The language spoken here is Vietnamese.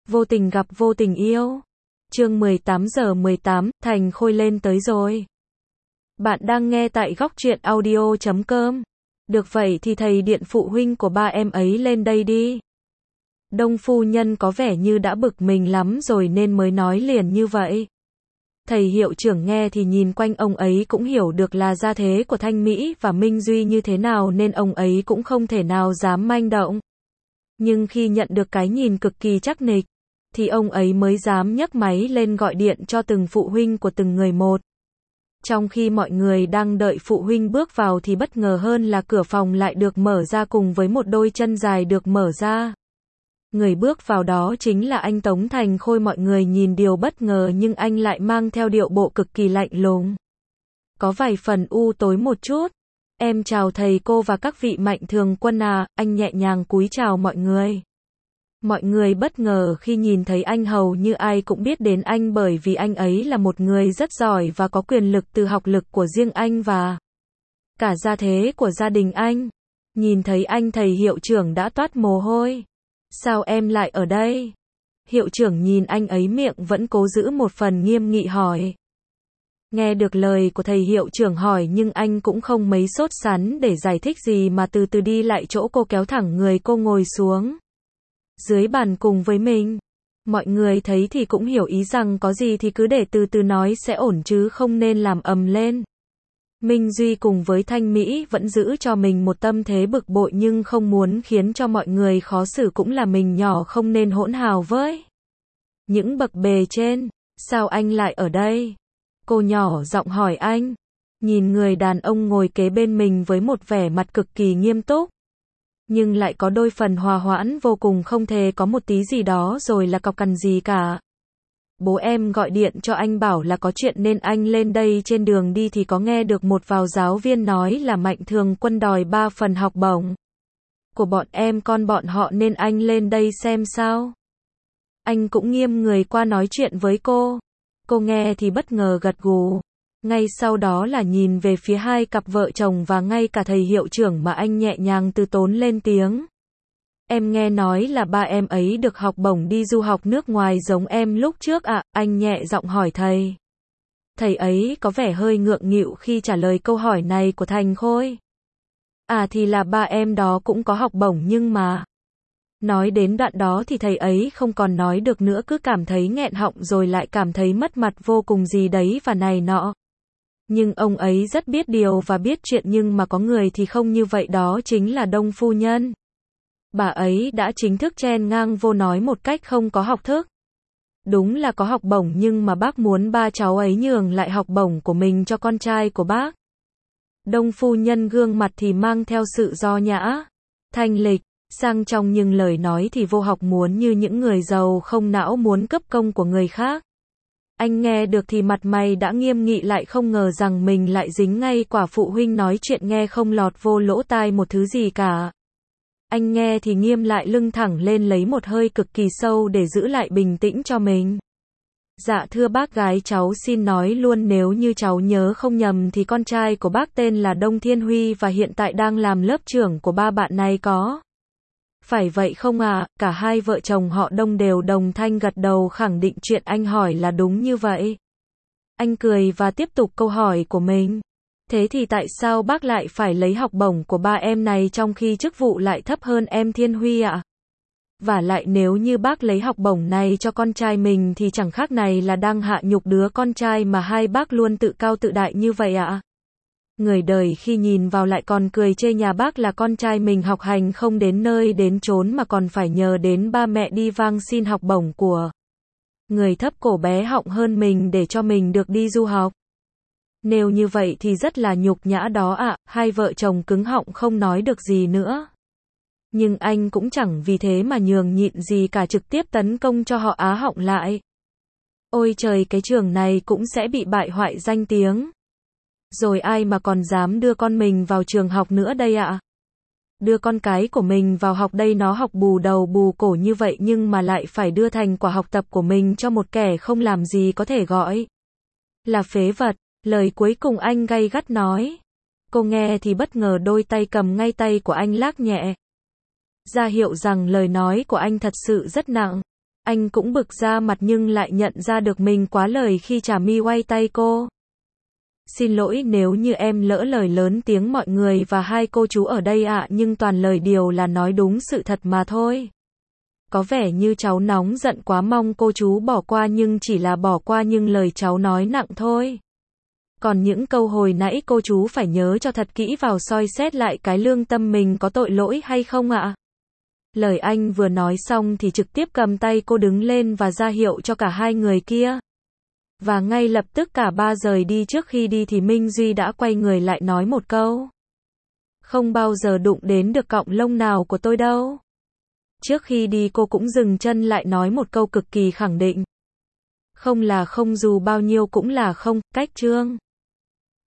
Vô tình gặp vô tình yêu. Chương 18:18, Thành Khôi lên tới rồi. Bạn đang nghe tại góc truyện audio.com. Được vậy thì thầy điện phụ huynh của ba em ấy lên đây đi. Đông phu nhân có vẻ như đã bực mình lắm rồi nên mới nói liền như vậy. Thầy hiệu trưởng nghe thì nhìn quanh ông ấy cũng hiểu được là gia thế của Thanh Mỹ và Minh Duy như thế nào nên ông ấy cũng không thể nào dám manh động. Nhưng khi nhận được cái nhìn cực kỳ chắc nịch, thì ông ấy mới dám nhấc máy lên gọi điện cho từng phụ huynh của từng người một. Trong khi mọi người đang đợi phụ huynh bước vào thì bất ngờ hơn là cửa phòng lại được mở ra cùng với một đôi chân dài được mở ra. Người bước vào đó chính là anh Tống Thành Khôi. Mọi người nhìn điều bất ngờ nhưng anh lại mang theo điệu bộ cực kỳ lạnh lùng. Có vài phần u tối một chút. Em chào thầy cô và các vị mạnh thường quân à, anh nhẹ nhàng cúi chào mọi người. Mọi người bất ngờ khi nhìn thấy anh, hầu như ai cũng biết đến anh bởi vì anh ấy là một người rất giỏi và có quyền lực từ học lực của riêng anh và cả gia thế của gia đình anh. Nhìn thấy anh, thầy hiệu trưởng đã toát mồ hôi. Sao em lại ở đây? Hiệu trưởng nhìn anh ấy miệng vẫn cố giữ một phần nghiêm nghị hỏi. Nghe được lời của thầy hiệu trưởng hỏi nhưng anh cũng không mấy sốt sắng để giải thích gì mà từ từ đi lại chỗ cô, kéo thẳng người cô ngồi xuống dưới bàn cùng với mình. Mọi người thấy thì cũng hiểu ý rằng có gì thì cứ để từ từ nói sẽ ổn chứ không nên làm ầm lên. Minh Duy cùng với Thanh Mỹ vẫn giữ cho mình một tâm thế bực bội nhưng không muốn khiến cho mọi người khó xử, cũng là mình nhỏ không nên hỗn hào với những bậc bề trên. Sao anh lại ở đây? Cô nhỏ giọng hỏi anh. Nhìn người đàn ông ngồi kế bên mình với một vẻ mặt cực kỳ nghiêm túc, nhưng lại có đôi phần hòa hoãn vô cùng, không hề có một tí gì đó rồi là cọc cằn gì cả. Bố em gọi điện cho anh bảo là có chuyện nên anh lên đây. Trên đường đi thì có nghe được một vào giáo viên nói là mạnh thường quân đòi 3 phần học bổng của bọn em con bọn họ nên anh lên đây xem sao. Anh cũng nghiêm người qua nói chuyện với cô. Cô nghe thì bất ngờ gật gù. Ngay sau đó là nhìn về phía hai cặp vợ chồng và ngay cả thầy hiệu trưởng mà anh nhẹ nhàng từ tốn lên tiếng. Em nghe nói là ba em ấy được học bổng đi du học nước ngoài giống em lúc trước ạ, anh nhẹ giọng hỏi thầy. Thầy ấy có vẻ hơi ngượng nghịu khi trả lời câu hỏi này của Thành Khôi. À thì là ba em đó cũng có học bổng nhưng mà... Nói đến đoạn đó thì thầy ấy không còn nói được nữa, cứ cảm thấy nghẹn họng rồi lại cảm thấy mất mặt vô cùng gì đấy và này nọ. Nhưng ông ấy rất biết điều và biết chuyện, nhưng mà có người thì không như vậy, đó chính là Đông phu nhân. Bà ấy đã chính thức chen ngang vô nói một cách không có học thức. Đúng là có học bổng nhưng mà bác muốn ba cháu ấy nhường lại học bổng của mình cho con trai của bác. Đông phu nhân gương mặt thì mang theo sự do nhã, thanh lịch, sang trọng nhưng lời nói thì vô học, muốn như những người giàu không não muốn cướp công của người khác. Anh nghe được thì mặt mày đã nghiêm nghị, lại không ngờ rằng mình lại dính ngay quả phụ huynh nói chuyện nghe không lọt vô lỗ tai một thứ gì cả. Anh nghe thì nghiêm lại lưng thẳng lên lấy một hơi cực kỳ sâu để giữ lại bình tĩnh cho mình. Dạ thưa bác gái, cháu xin nói luôn, nếu như cháu nhớ không nhầm thì con trai của bác tên là Đông Thiên Huy và hiện tại đang làm lớp trưởng của ba bạn này có phải vậy không ạ? Cả hai vợ chồng họ Đông đều đồng thanh gật đầu khẳng định chuyện anh hỏi là đúng như vậy. Anh cười và tiếp tục câu hỏi của mình. Thế thì tại sao bác lại phải lấy học bổng của ba em này trong khi chức vụ lại thấp hơn em Thiên Huy ạ? Và lại nếu như bác lấy học bổng này cho con trai mình thì chẳng khác này là đang hạ nhục đứa con trai mà hai bác luôn tự cao tự đại như vậy ạ? Người đời khi nhìn vào lại còn cười chê nhà bác là con trai mình học hành không đến nơi đến chốn mà còn phải nhờ đến ba mẹ đi vang xin học bổng của người thấp cổ bé họng hơn mình để cho mình được đi du học. Nếu như vậy thì rất là nhục nhã đó ạ. Hai vợ chồng cứng họng không nói được gì nữa. Nhưng anh cũng chẳng vì thế mà nhường nhịn gì cả, trực tiếp tấn công cho họ á họng lại. Ôi trời, cái trường này cũng sẽ bị bại hoại danh tiếng. Rồi ai mà còn dám đưa con mình vào trường học nữa đây ạ? Đưa con cái của mình vào học đây, nó học bù đầu bù cổ như vậy nhưng mà lại phải đưa thành quả học tập của mình cho một kẻ không làm gì có thể gọi là phế vật. Lời cuối cùng anh gay gắt nói. Cô nghe thì bất ngờ đôi tay cầm ngay tay của anh lắc nhẹ, ra hiệu rằng lời nói của anh thật sự rất nặng. Anh cũng bực ra mặt nhưng lại nhận ra được mình quá lời khi Trà My quay tay cô. Xin lỗi nếu như em lỡ lời lớn tiếng mọi người và hai cô chú ở đây ạ, nhưng toàn lời điều là nói đúng sự thật mà thôi. Có vẻ như cháu nóng giận quá, mong cô chú bỏ qua, nhưng chỉ là bỏ qua nhưng lời cháu nói nặng thôi. Còn những câu hồi nãy cô chú phải nhớ cho thật kỹ vào, soi xét lại cái lương tâm mình có tội lỗi hay không ạ. Lời anh vừa nói xong thì trực tiếp cầm tay cô đứng lên và ra hiệu cho cả hai người kia. Và ngay lập tức cả ba rời đi. Trước khi đi thì Minh Duy đã quay người lại nói một câu. Không bao giờ đụng đến được cọng lông nào của tôi đâu. Trước khi đi cô cũng dừng chân lại nói một câu cực kỳ khẳng định. Không là không, dù bao nhiêu cũng là không. Cách Trương.